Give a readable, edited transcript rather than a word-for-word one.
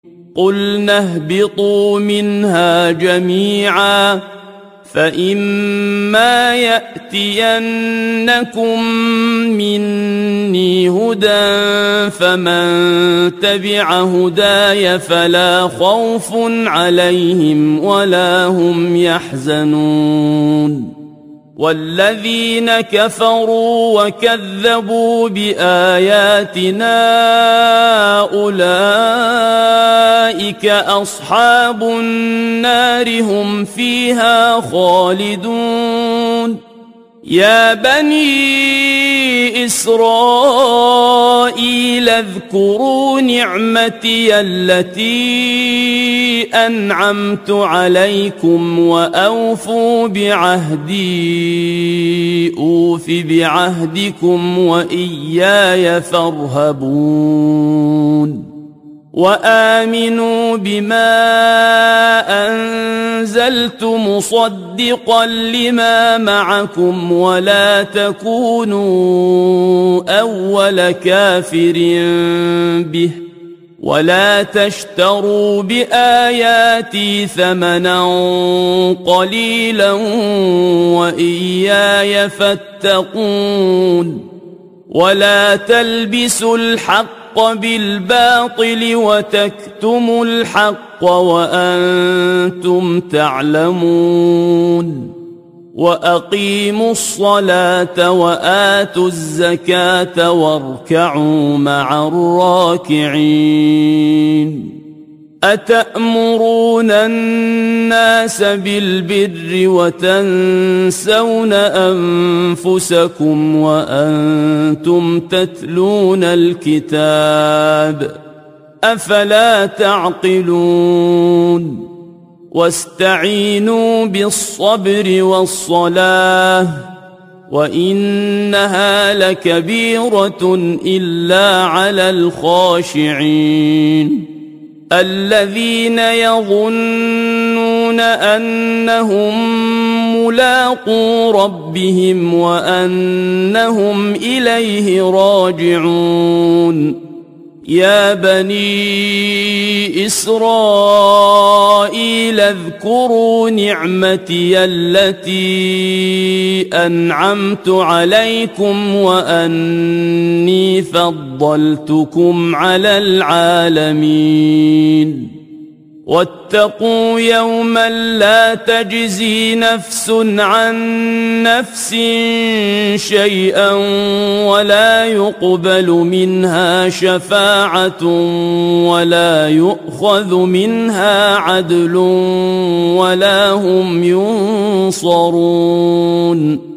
قُلْنَا اهْبِطُوا مِنْهَا جَمِيعًا فَإِمَّا يَأْتِيَنَّكُم مِّنِّي هُدًى فَمَن تَبِعَ هُدَايَ فَلَا خَوْفٌ عَلَيْهِمْ وَلَا هُمْ يَحْزَنُونَ وَالَّذِينَ كَفَرُوا وَكَذَّبُوا بِآيَاتِنَا أُولَئِكَ أَصْحَابُ النَّارِ هُمْ فِيهَا خَالِدُونَ يَا بَنِي إِسْرَائِيلَ اذْكُرُوا نِعْمَتِيَ الَّتِي أَنْعَمْتُ عَلَيْكُمْ وَأَوْفُوا بِعَهْدِي أُوفِ بِعَهْدِكُمْ وَإِيَّايَ فَارْهَبُونِ وَآمِنُوا بِمَا أَنزَلْتُ مُصَدِّقًا لِمَا مَعَكُمْ وَلَا تَكُونُوا أَوَّلَ كَافِرٍ بِهِ وَلَا تَشْتَرُوا بِآيَاتِي ثَمَنًا قَلِيلًا وَإِيَّايَ فَاتَّقُونِ وَلَا تَلْبِسُوا الْحَقَّ بالباطل وتكتموا الحق وأنتم تعلمون وأقيموا الصلاة وآتوا الزكاة واركعوا مع الراكعين أتأمرون الناس بالبر وتنسون أنفسكم وأنتم تتلون الكتاب أفلا تعقلون واستعينوا بالصبر والصلاة وإنها لكبيرة إلا على الخاشعين الذين يظنون أنهم ملاقو ربهم وأنهم إليه راجعون يا بني إسرائيل اذكروا نعمتي التي أنعمت عليكم وأني فضلتكم على العالمين واتقوا يوما لا تجزي نفس عن نفس شيئا ولا يقبل منها شفاعة ولا يؤخذ منها عدل ولا هم ينصرون